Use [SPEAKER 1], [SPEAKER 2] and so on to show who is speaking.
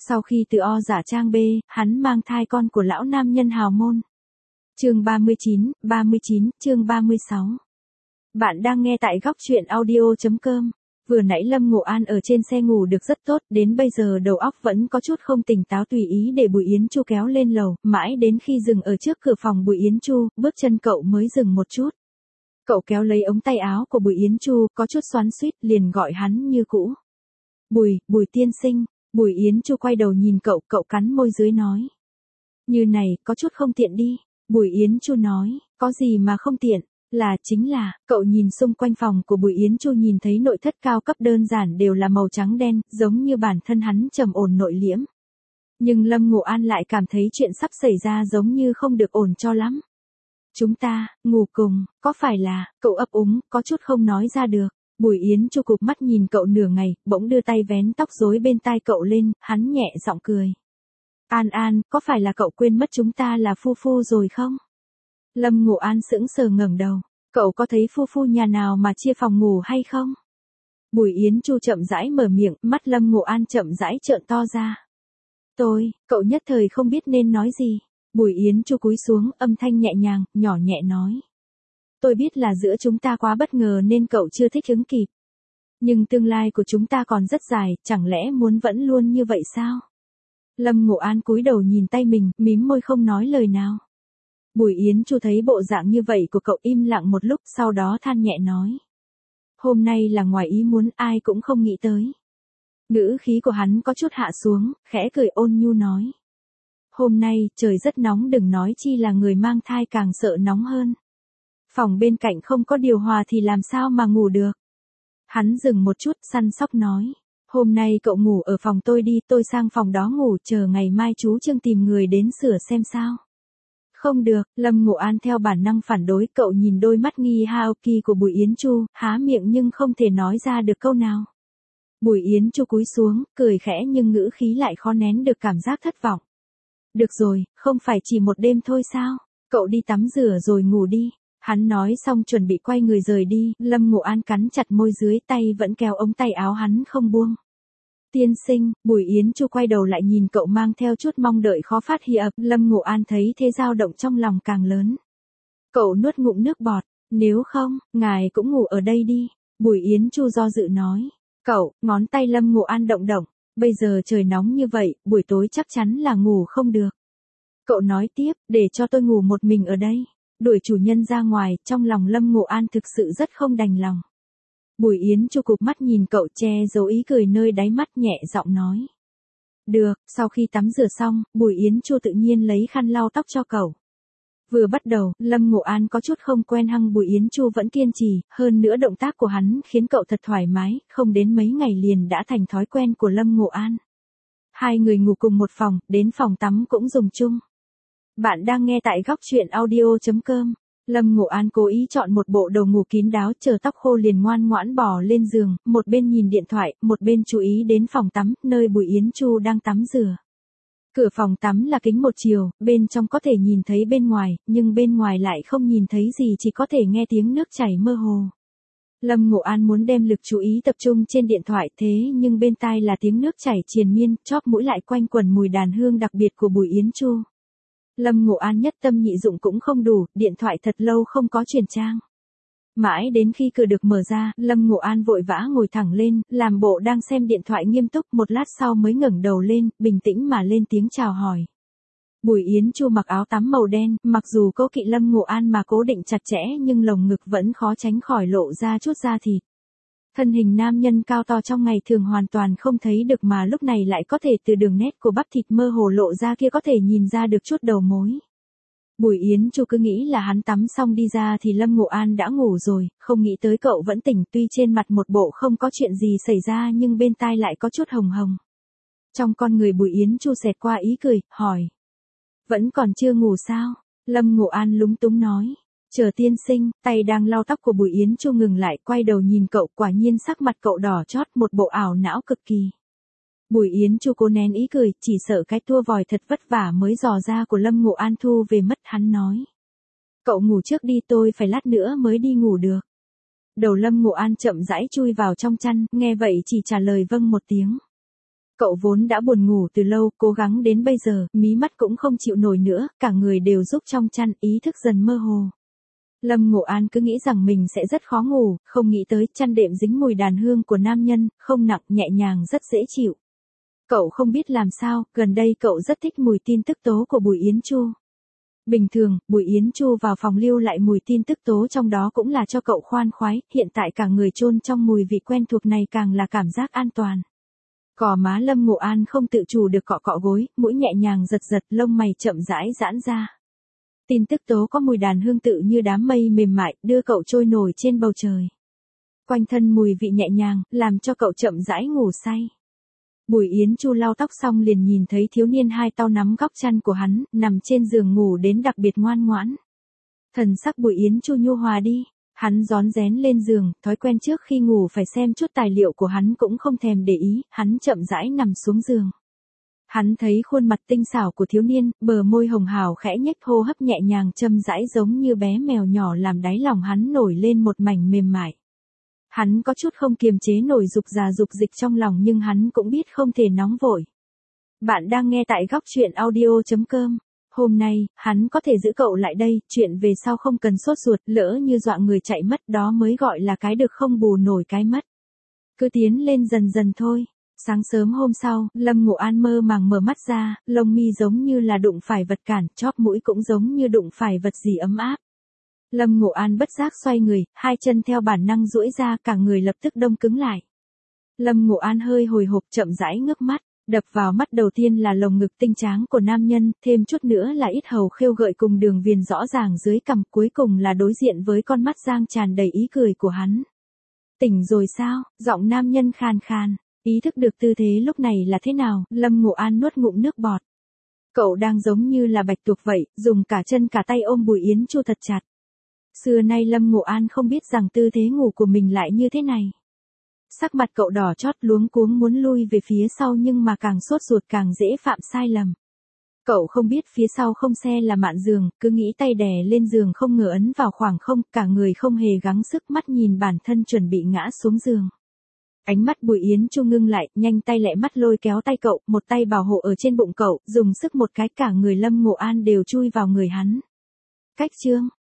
[SPEAKER 1] Sau khi từ O giả trang B, hắn mang thai con của lão nam nhân hào môn. Chương 39, chương 36. Bạn đang nghe tại góc truyện audio.com. Vừa nãy Lâm Ngộ An ở trên xe ngủ được rất tốt, đến bây giờ đầu óc vẫn có chút không tỉnh táo, tùy ý để Bùi Yến Chu kéo lên lầu, mãi đến khi dừng ở trước cửa phòng Bùi Yến Chu, bước chân cậu mới dừng một chút. Cậu kéo lấy ống tay áo của Bùi Yến Chu, có chút xoắn xuýt, liền gọi hắn như cũ. Bùi tiên sinh. Bùi Yến Chu quay đầu nhìn cậu, cậu cắn môi dưới nói. Như này, có chút không tiện đi. Bùi Yến Chu nói, có gì mà không tiện, chính là, cậu nhìn xung quanh phòng của Bùi Yến Chu, nhìn thấy nội thất cao cấp đơn giản đều là màu trắng đen, giống như bản thân hắn trầm ổn nội liễm. Nhưng Lâm Ngộ An lại cảm thấy chuyện sắp xảy ra giống như không được ổn cho lắm. Chúng ta, ngủ cùng, có phải là, cậu ấp úng, có chút không nói ra được. Bùi Yến Chu cụp mắt nhìn cậu nửa ngày, bỗng đưa tay vén tóc rối bên tai cậu lên, hắn nhẹ giọng cười. An, có phải là cậu quên mất chúng ta là phu phu rồi không? Lâm Ngộ An sững sờ ngẩng đầu, cậu có thấy phu phu nhà nào mà chia phòng ngủ hay không? Bùi Yến Chu chậm rãi mở miệng, mắt Lâm Ngộ An chậm rãi trợn to ra. Cậu nhất thời không biết nên nói gì. Bùi Yến Chu cúi xuống, âm thanh nhẹ nhàng, nhỏ nhẹ nói. Tôi biết là giữa chúng ta quá bất ngờ nên cậu chưa thích ứng kịp. Nhưng tương lai của chúng ta còn rất dài, chẳng lẽ muốn vẫn luôn như vậy sao? Lâm Ngộ An cúi đầu nhìn tay mình, mím môi không nói lời nào. Bùi Yến Chu thấy bộ dạng như vậy của cậu, im lặng một lúc, sau đó than nhẹ nói. Hôm nay là ngoài ý muốn, ai cũng không nghĩ tới. Ngữ khí của hắn có chút hạ xuống, khẽ cười ôn nhu nói. Hôm nay, trời rất nóng, đừng nói chi là người mang thai càng sợ nóng hơn. Phòng bên cạnh không có điều hòa thì làm sao mà ngủ được. Hắn dừng một chút, săn sóc nói. Hôm nay cậu ngủ ở phòng tôi đi, tôi sang phòng đó ngủ, chờ ngày mai chú Trương tìm người đến sửa xem sao. Không được, Lâm Ngộ An theo bản năng phản đối, cậu nhìn đôi mắt nghi haoki của Bùi Yến Chu, há miệng nhưng không thể nói ra được câu nào. Bùi Yến Chu cúi xuống, cười khẽ nhưng ngữ khí lại khó nén được cảm giác thất vọng. Được rồi, không phải chỉ một đêm thôi sao? Cậu đi tắm rửa rồi ngủ đi. Hắn nói xong chuẩn bị quay người rời đi, Lâm Ngộ An cắn chặt môi dưới, tay vẫn kéo ống tay áo hắn không buông. Tiên sinh, Bùi Yến Chu quay đầu lại nhìn cậu mang theo chút mong đợi khó phát hi ập, Lâm Ngộ An thấy thế dao động trong lòng càng lớn. Cậu nuốt ngụm nước bọt, nếu không, ngài cũng ngủ ở đây đi. Bùi Yến Chu do dự nói. Cậu, ngón tay Lâm Ngộ An động động, bây giờ trời nóng như vậy, buổi tối chắc chắn là ngủ không được. Cậu nói tiếp, để cho tôi ngủ một mình ở đây. Đuổi chủ nhân ra ngoài, trong lòng Lâm Ngộ An thực sự rất không đành lòng. Bùi Yến Chu cụp mắt nhìn cậu, che giấu ý cười nơi đáy mắt, nhẹ giọng nói. Được, sau khi tắm rửa xong, Bùi Yến Chu tự nhiên lấy khăn lau tóc cho cậu. Vừa bắt đầu, Lâm Ngộ An có chút không quen hăng Bùi Yến Chu vẫn kiên trì, hơn nữa động tác của hắn khiến cậu thật thoải mái, không đến mấy ngày liền đã thành thói quen của Lâm Ngộ An. Hai người ngủ cùng một phòng, đến phòng tắm cũng dùng chung. Bạn đang nghe tại góc truyện audio.com. Lâm Ngộ An cố ý chọn một bộ đồ ngủ kín đáo, chờ tóc khô liền ngoan ngoãn bò lên giường, một bên nhìn điện thoại, một bên chú ý đến phòng tắm, nơi Bùi Yến Chu đang tắm rửa. Cửa phòng tắm là kính một chiều, bên trong có thể nhìn thấy bên ngoài, nhưng bên ngoài lại không nhìn thấy gì, chỉ có thể nghe tiếng nước chảy mơ hồ. Lâm Ngộ An muốn đem lực chú ý tập trung trên điện thoại, thế nhưng bên tai là tiếng nước chảy triền miên, chóp mũi lại quanh quẩn mùi đàn hương đặc biệt của Bùi Yến Chu. Lâm Ngộ An nhất tâm nhị dụng cũng không đủ, điện thoại thật lâu không có chuyển trang. Mãi đến khi cửa được mở ra, Lâm Ngộ An vội vã ngồi thẳng lên, làm bộ đang xem điện thoại nghiêm túc, một lát sau mới ngẩng đầu lên, bình tĩnh mà lên tiếng chào hỏi. Bùi Yến Chu mặc áo tắm màu đen, mặc dù cố kỵ Lâm Ngộ An mà cố định chặt chẽ nhưng lồng ngực vẫn khó tránh khỏi lộ ra chút da thịt. Thân hình nam nhân cao to trong ngày thường hoàn toàn không thấy được mà lúc này lại có thể từ đường nét của bắp thịt mơ hồ lộ ra kia có thể nhìn ra được chút đầu mối. Bùi Yến Chu cứ nghĩ là hắn tắm xong đi ra thì Lâm Ngộ An đã ngủ rồi, không nghĩ tới cậu vẫn tỉnh, tuy trên mặt một bộ không có chuyện gì xảy ra nhưng bên tai lại có chút hồng hồng. Trong con người Bùi Yến Chu xẹt qua ý cười, hỏi. Vẫn còn chưa ngủ sao? Lâm Ngộ An lúng túng nói. Chờ tiên sinh, tay đang lau tóc của Bùi Yến Chu ngừng lại, quay đầu nhìn cậu, quả nhiên sắc mặt cậu đỏ chót, một bộ ảo não cực kỳ. Bùi Yến Chu cố nén ý cười, chỉ sợ cái tua vòi thật vất vả mới dò ra của Lâm Ngộ An thu về mất, hắn nói. Cậu ngủ trước đi, tôi phải lát nữa mới đi ngủ được. Đầu Lâm Ngộ An chậm rãi chui vào trong chăn, nghe vậy chỉ trả lời vâng một tiếng. Cậu vốn đã buồn ngủ từ lâu, cố gắng đến bây giờ, mí mắt cũng không chịu nổi nữa, cả người đều rúc trong chăn, ý thức dần mơ hồ. Lâm Ngộ An cứ nghĩ rằng mình sẽ rất khó ngủ, không nghĩ tới chăn đệm dính mùi đàn hương của nam nhân, không nặng, nhẹ nhàng, rất dễ chịu. Cậu không biết làm sao, gần đây cậu rất thích mùi tin tức tố của Bùi Yến Chu. Bình thường, Bùi Yến Chu vào phòng lưu lại mùi tin tức tố trong đó cũng là cho cậu khoan khoái, hiện tại cả người chôn trong mùi vị quen thuộc này càng là cảm giác an toàn. Cò má Lâm Ngộ An không tự chủ được cọ cọ gối, mũi nhẹ nhàng giật giật, lông mày chậm rãi giãn ra. Tin tức tố có mùi đàn hương tự như đám mây mềm mại, đưa cậu trôi nổi trên bầu trời. Quanh thân mùi vị nhẹ nhàng, làm cho cậu chậm rãi ngủ say. Bùi Yến Chu lau tóc xong liền nhìn thấy thiếu niên hai tay nắm góc chăn của hắn, nằm trên giường ngủ đến đặc biệt ngoan ngoãn. Thần sắc Bùi Yến Chu nhu hòa đi, hắn rón rén lên giường, thói quen trước khi ngủ phải xem chút tài liệu của hắn cũng không thèm để ý, hắn chậm rãi nằm xuống giường. Hắn thấy khuôn mặt tinh xảo của thiếu niên, bờ môi hồng hào khẽ nhếch, hô hấp nhẹ nhàng châm rãi giống như bé mèo nhỏ, làm đáy lòng hắn nổi lên một mảnh mềm mại. Hắn có chút không kiềm chế nổi dục dịch trong lòng, nhưng hắn cũng biết không thể nóng vội. Bạn đang nghe tại góc truyện audio.com. Hôm nay, hắn có thể giữ cậu lại đây, chuyện về sau không cần sốt ruột, lỡ như dọa người chạy mất đó mới gọi là cái được không bù nổi cái mất. Cứ tiến lên dần dần thôi. Sáng sớm hôm sau, Lâm Ngộ An mơ màng mở mắt ra, lông mi giống như là đụng phải vật cản, chóp mũi cũng giống như đụng phải vật gì ấm áp. Lâm Ngộ An bất giác xoay người, hai chân theo bản năng duỗi ra, cả người lập tức đông cứng lại. Lâm Ngộ An hơi hồi hộp chậm rãi ngước mắt, đập vào mắt đầu tiên là lồng ngực tinh tráng của nam nhân, thêm chút nữa là yết hầu khêu gợi cùng đường viền rõ ràng dưới cằm, cuối cùng là đối diện với con mắt giang tràn đầy ý cười của hắn. Tỉnh rồi sao? Giọng nam nhân khàn khàn. Ý thức được tư thế lúc này là thế nào, Lâm Ngộ An nuốt ngụm nước bọt. Cậu đang giống như là bạch tuộc vậy, dùng cả chân cả tay ôm Bùi Yến Chu thật chặt. Xưa nay Lâm Ngộ An không biết rằng tư thế ngủ của mình lại như thế này. Sắc mặt cậu đỏ chót, luống cuống muốn lui về phía sau nhưng mà càng sốt ruột càng dễ phạm sai lầm. Cậu không biết phía sau không xe là mạn giường, cứ nghĩ tay đè lên giường không ngờ ấn vào khoảng không, cả người không hề gắng sức, mắt nhìn bản thân chuẩn bị ngã xuống giường. Ánh mắt Bùi Yến Chu ngưng lại, nhanh tay lẹ mắt lôi kéo tay cậu, một tay bảo hộ ở trên bụng cậu, dùng sức một cái, cả người Lâm Ngộ An đều chui vào người hắn. Cách chương